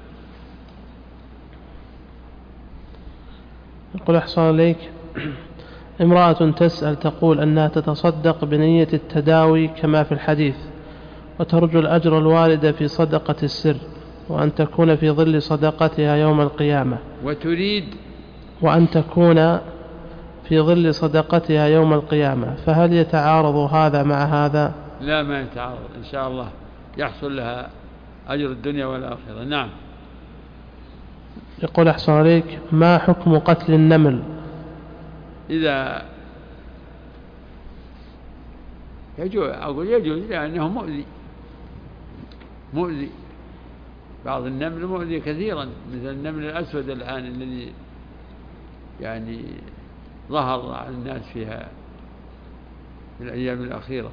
يقول أحسن عليك، امرأة تسأل تقول أنها تتصدق بنية التداوي كما في الحديث، وترجو الأجر الوارد في صدقة السر، وأن تكون في ظل صدقتها يوم القيامة، وتريد وأن تكون في ظل صدقتها يوم القيامة، فهل يتعارض هذا مع هذا؟ لا، ما يتعارض، إن شاء الله يحصل لها أجر الدنيا والآخرة. نعم. يقول أحسن عليك، ما حكم قتل النمل؟ إذا يجوز، أقول يجوز لأنه مؤذي مؤذي بعض النمل مؤذي كثيرا، مثل النمل الأسود الآن الذي يعني ظهر على الناس فيها في الأيام الأخيرة،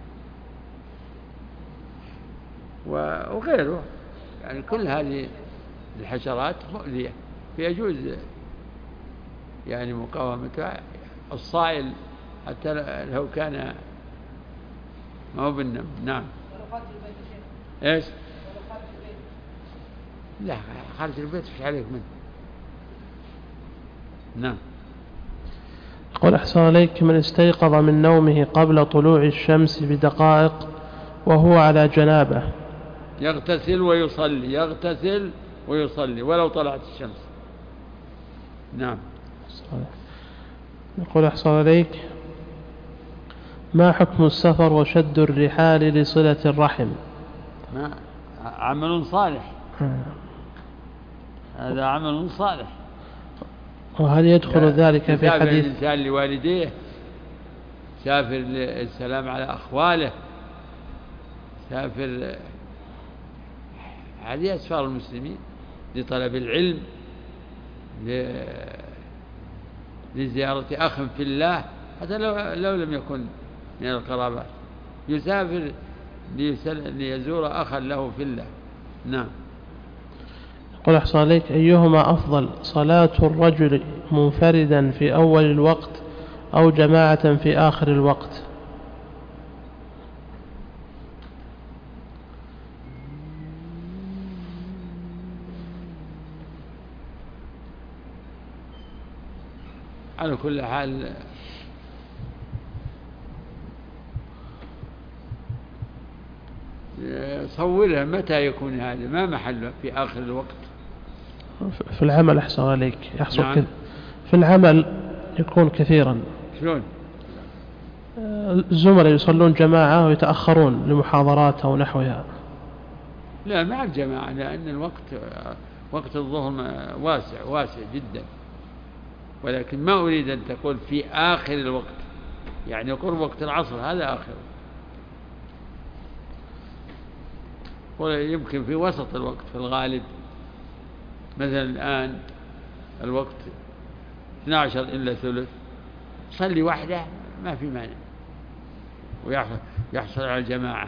وغيره، يعني كل هذه الحشرات مؤذية، فيجوز يعني مقاومتها. الصائل حتى لو كان ما هو بالنمل. نعم. ايش؟ لا، خارج البيت فيش عليك منه. نعم. يقول أحسن عليك، من استيقظ من نومه قبل طلوع الشمس بدقائق وهو على جنابه، يغتسل ويصلي، يغتسل ويصلي ولو طلعت الشمس. نعم. يقول أحسن عليك، ما حكم السفر وشد الرحال لصلة الرحم؟ ما عمل صالح، هذا عمل صالح. وهل يدخل ذلك في يسافر حديث الإنسان لوالديه، سافر للسلام على أخواله، سافر، هذه أسفار المسلمين لطلب العلم، لزيارة أخ في الله، حتى لو, لو لم يكن من القرابات، يسافر ليزور أخا له في الله. نعم. قل أحسن عليك، أيهما أفضل، صلاة الرجل منفردا في أول الوقت أو جماعة في آخر الوقت؟ على كل حال صورها متى يكون هذا، ما محله في آخر الوقت؟ في العمل أحسن عليك يحصل نعم. كذا في العمل يكون كثيرا. شلون؟ الزملاء يصلون جماعة ويتأخرون لمحاضرات أو نحوها. لا، مع الجماعة، لأن الوقت وقت الظهر واسع واسع جدا، ولكن ما أريد أن تقول في آخر الوقت، يعني قرب وقت العصر هذا آخر، يمكن في وسط الوقت في الغالب، مثلا الآن الوقت اثني عشر إلا ثلث، صلي وحده ما في مانع ويحصل على الجماعة.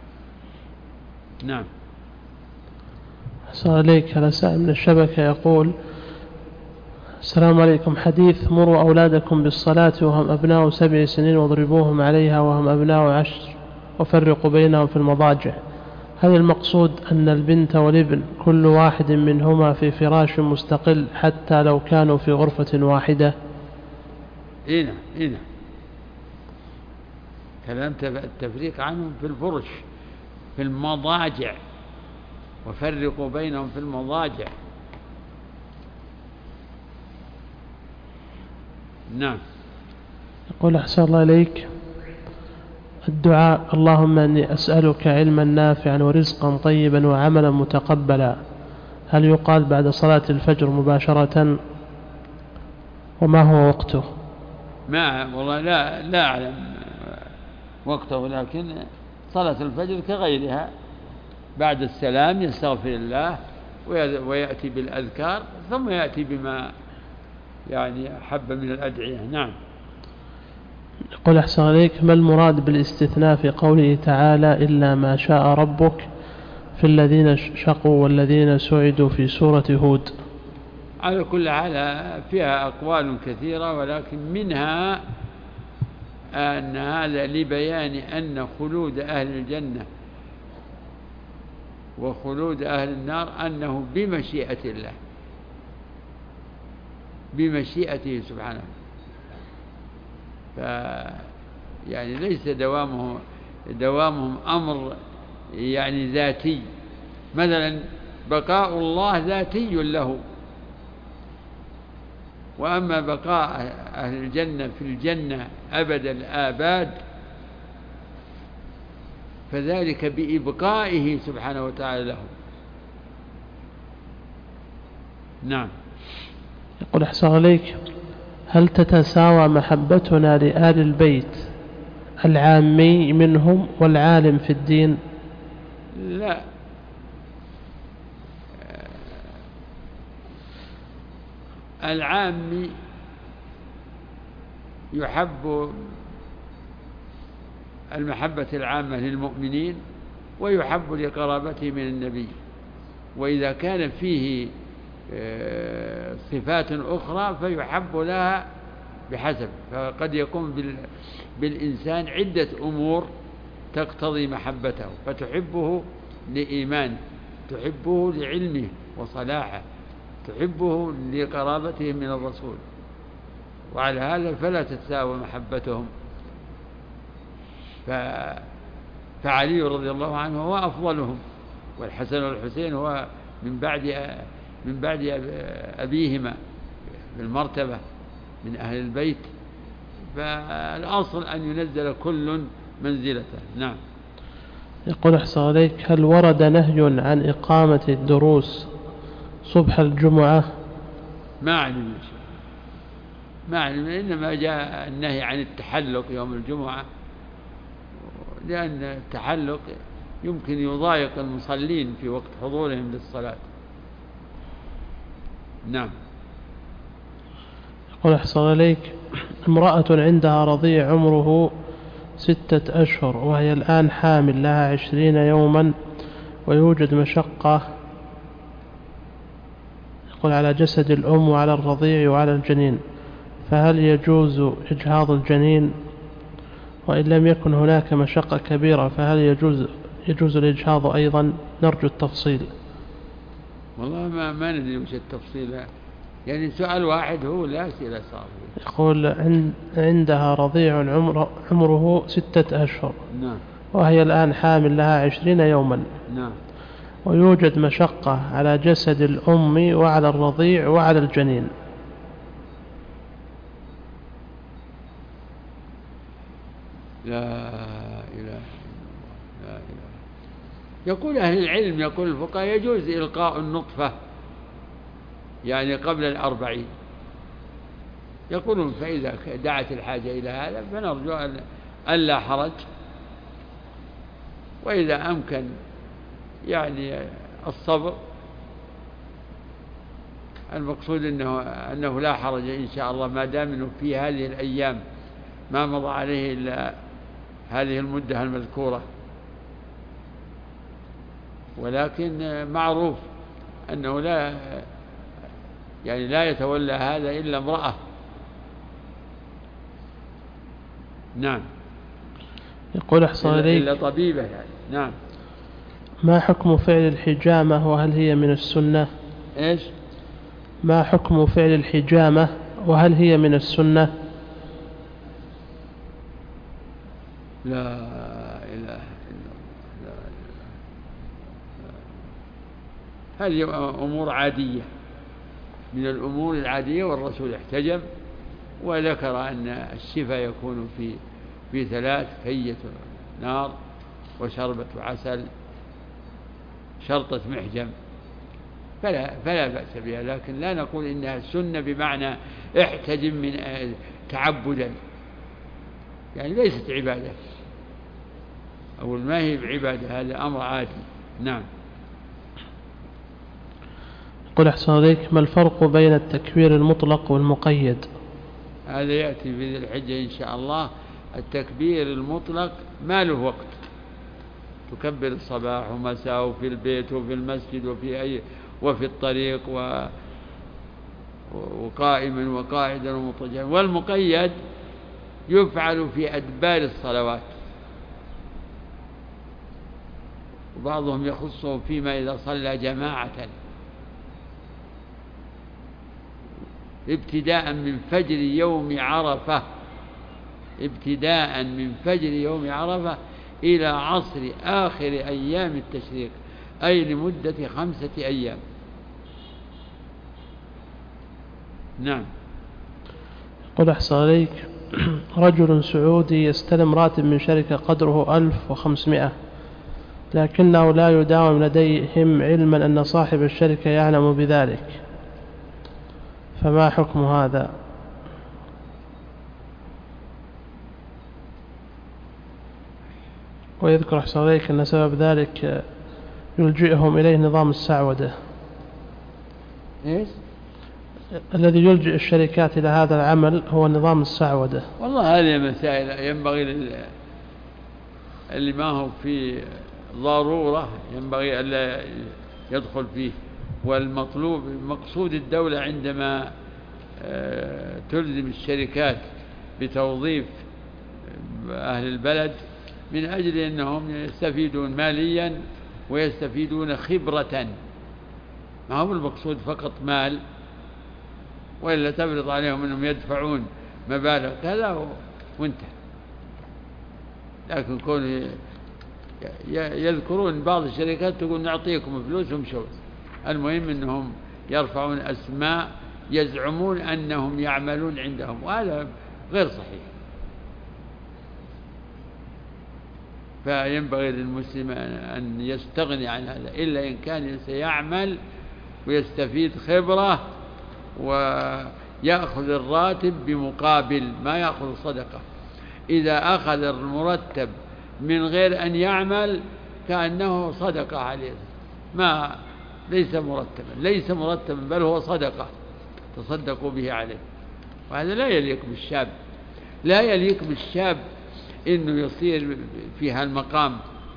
نعم. أحسن عليك، هذا سائل من الشبكة يقول: السلام عليكم، حديث مروا أولادكم بالصلاة وهم أبناء سبع سنين واضربوهم عليها وهم أبناء عشر وفرقوا بينهم في المضاجع، هل المقصود أن البنت والابن كل واحد منهما في فراش مستقل حتى لو كانوا في غرفة واحدة؟ هنا هنا كلام التفريق عنهم في الفرش، في المضاجع، وفرقوا بينهم في المضاجع. نعم. يقول: أحسن الله إليك، الدعاء اللهم أني أسألك علما نافعا ورزقا طيبا وعملا متقبلا، هل يقال بعد صلاة الفجر مباشرة؟ وما هو وقته؟ ما والله لا لا أعلم وقته، لكن صلاة الفجر كغيرها، بعد السلام يستغفر الله ويأتي بالأذكار، ثم يأتي بما يعني حب من الأدعية. نعم. يقول: أحسن عليك، ما المراد بالاستثناء في قوله تعالى إلا ما شاء ربك في الذين شقوا والذين سعدوا في سورة هود؟ على كل حال فيها أقوال كثيرة، ولكن منها أن هذا لبيان أن خلود أهل الجنة وخلود أهل النار أنه بمشيئة الله، بمشيئته سبحانه، ف يعني ليس دوامه دوامهم أمر يعني ذاتي، مثلا بقاء الله ذاتي له، وأما بقاء أهل الجنة في الجنة أبد الآباد فذلك بإبقائه سبحانه وتعالى له. نعم. يقول: أحسن عليك، هل تتساوى محبتنا لآل البيت العامي منهم والعالم في الدين؟ لا، العامي يحب المحبة العامة للمؤمنين ويحب لقرابته من النبي، وإذا كان فيه صفات أخرى فيحب لها بحسب، فقد يكون بالإنسان عدة أمور تقتضي محبته، فتحبه لإيمانه، تحبه لعلمه وصلاحه، تحبه لقرابته من الرسول، وعلى هذا فلا تتساوى محبتهم. فعلي رضي الله عنه هو أفضلهم، والحسن والحسين هو من بعد من بعد أبيهما بالمرتبة من أهل البيت، فالأصل أن ينزل كل منزلته. نعم. يقول: أحسن عليك، هل ورد نهي عن إقامة الدروس صبح الجمعة؟ ما علم شيء، ما علم، إنما جاء النهي عن التحلق يوم الجمعة، لأن التحلق يمكن يضايق المصلين في وقت حضورهم للصلاة. نعم. يقول أحسن إليك، امرأة عندها رضيع عمره ستة أشهر وهي الآن حامل لها عشرين يوما ويوجد مشقة يقول على جسد الأم وعلى الرضيع وعلى الجنين، فهل يجوز إجهاض الجنين؟ وإن لم يكن هناك مشقة كبيرة فهل يجوز يجوز الإجهاض أيضا؟ نرجو التفصيل. والله ما ما ندري وش التفصيل، يعني سؤال واحد هو لا أسئلة صعبة. يقول عندها رضيع عمره, عمره ستة أشهر. نعم. وهي الآن حامل لها عشرين يوما. نعم. ويوجد مشقة على جسد الأم وعلى الرضيع وعلى الجنين. لا إله إلا الله، لا إله. يقول أهل العلم، يقول الفقهاء يجوز إلقاء النطفة يعني قبل الأربعين، يقولون فإذا دعت الحاجة إلى هذا فنرجو أن لا حرج، وإذا أمكن يعني الصبر، المقصود أنه, أنه لا حرج إن شاء الله، ما دام أنه في هذه الأيام ما مضى عليه إلا هذه المدة المذكورة. ولكن معروف أنه لا يعني لا يتولى هذا إلا امرأة. نعم. يقول أحسن إليك، إلا طبيبة يعني. نعم. ما حكم فعل الحجامة وهل هي من السنة؟ إيش؟ ما حكم فعل الحجامة وهل هي من السنة؟ لا إله إلا الله، لا إله. هذه أمور عادية من الأمور العادية، والرسول احتجم وذكر أن الشفاء يكون في في ثلاث: كية نار، وشربة عسل، شرطة محجم، فلا, فلا بأس بها، لكن لا نقول إنها سنة بمعنى احتجم من تعبدا، يعني ليست عبادة أو ما هي بعبادة، هذا أمر عادي. نعم. قل أحسن عليك، ما الفرق بين التكبير المطلق والمقيد؟ هذا يأتي في ذي الحجة إن شاء الله. التكبير المطلق ما له وقت، تكبر الصباح ومساء وفي البيت وفي المسجد وفي أي وفي الطريق و وقائما وقاعدا ومضطجعا. والمقيد يفعل في أدبار الصلوات، وبعضهم يخصه فيما إذا صلى جماعة، ابتداء من فجر يوم عرفة، ابتداء من فجر يوم عرفة إلى عصر آخر أيام التشريق، أي لمدة خمسة أيام. نعم. قل أحسن عليك، رجل سعودي يستلم راتب من شركة قدره ألف وخمسمائة، لكنه لا يداوم لديهم علما أن صاحب الشركة يعلم بذلك، فما حكم هذا؟ ويذكر أحسن عليك أن سبب ذلك يلجئهم إليه نظام السعودة. إيش؟ الذي يلجئ الشركات إلى هذا العمل هو نظام السعودة. والله هذه مسائل ينبغي اللي ما هو في ضرورة ينبغي ألا يدخل فيه. والمطلوب مقصود الدولة عندما تلزم الشركات بتوظيف أهل البلد من أجل أنهم يستفيدون ماليا ويستفيدون خبرة، ما هو المقصود فقط مال، وإلا تفرض عليهم أنهم يدفعون مبالغ كذا وانتهى. لكن كون يذكرون بعض الشركات تقول نعطيكم فلوس ومشوا، المهم أنهم يرفعون أسماء يزعمون أنهم يعملون عندهم، وهذا غير صحيح. فينبغي للمسلم أن يستغني عن هذا، إلا إن كان سيعمل ويستفيد خبرة يأخذ الراتب بمقابل، ما يأخذ صدقة. إذا أخذ المرتب من غير أن يعمل كأنه صدقة عليه، ما ليس مرتبا، ليس مرتبا بل هو صدقة تصدقوا به عليه. وهذا لا يليق بالشاب، لا يليق بالشاب إنه يصير في هالمقام،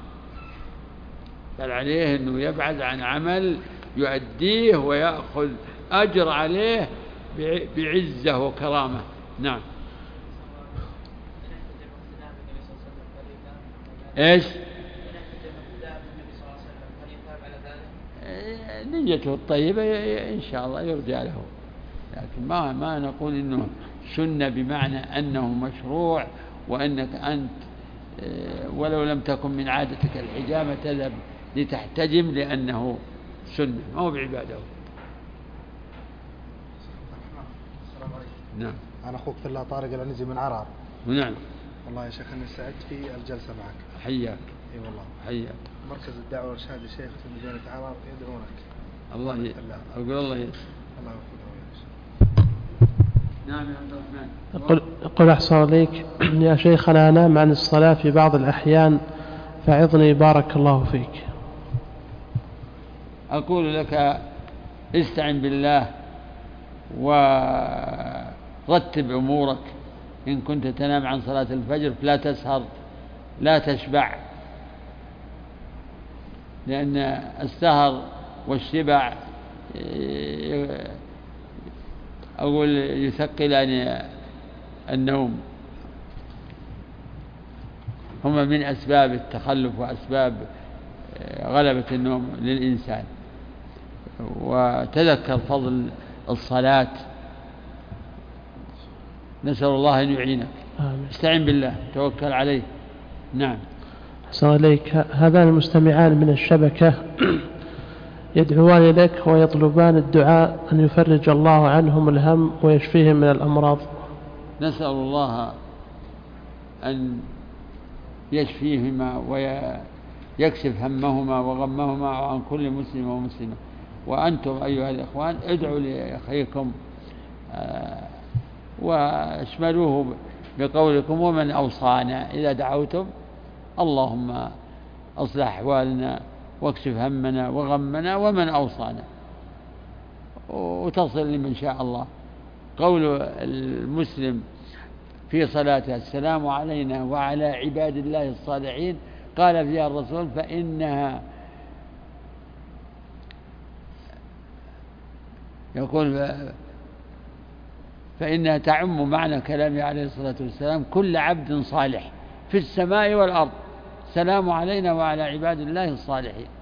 بل عليه إنه يبعد عن عمل يؤديه ويأخذ أجر عليه بعزة وكرامة. نعم. إيش؟ نيته الطيبة إن شاء الله يرجى له، لكن ما ما نقول إنه سنة بمعنى أنه مشروع وأنك أنت ولو لم تكن من عادتك الحجامة تذهب لتحتجم لأنه سنة، ما هو بعباده. نعم. أنا أخوك في الله طارق العنزي من عرعر. نعم. والله يا شيخ أنا سعدت في الجلسة معك. حياك. اي والله. حياك. مركز الدعوة والإرشاد الشيخ في مدينة عرعر يدعونك. الله ي... أقول الله يسر. الله يوفقك. نعم يا عبد الرحمن. يقول يقول أحسن عليك يا شيخنا، أنام عن الصلاة في بعض الأحيان فعظني بارك الله فيك. أقول لك استعن بالله ورتب أمورك. إن كنت تنام عن صلاة الفجر فلا تسهر، لا تشبع، لأن السهر والشبع أقول يثقلان النوم، هما من أسباب التخلف وأسباب غلبة النوم للإنسان. وتذكر فضل الصلاة، نسأل الله أن يعينك. آمين. استعن بالله، توكل عليه. نعم. أحسن عليك. هذان المستمعان من الشبكة يدعوان لك ويطلبان الدعاء أن يفرج الله عنهم الهم ويشفيهم من الأمراض. نسأل الله أن يشفيهما ويكشف همهما وغمهما عن كل مسلم ومسلمة. وأنتم أيها الإخوان ادعوا لأخيكم واشملوه بقولكم ومن أوصانا إذا دعوتم اللهم أصلح أحوالنا واكشف همنا وغمنا ومن أوصانا، وتصل لمن شاء الله. قول المسلم في صلاته السلام علينا وعلى عباد الله الصالحين، قال فيها الرسول فإنها يقول فإنها تعم معنى كلامه عليه الصلاة والسلام كل عبد صالح في السماء والأرض، سلام علينا وعلى عباد الله الصالحين.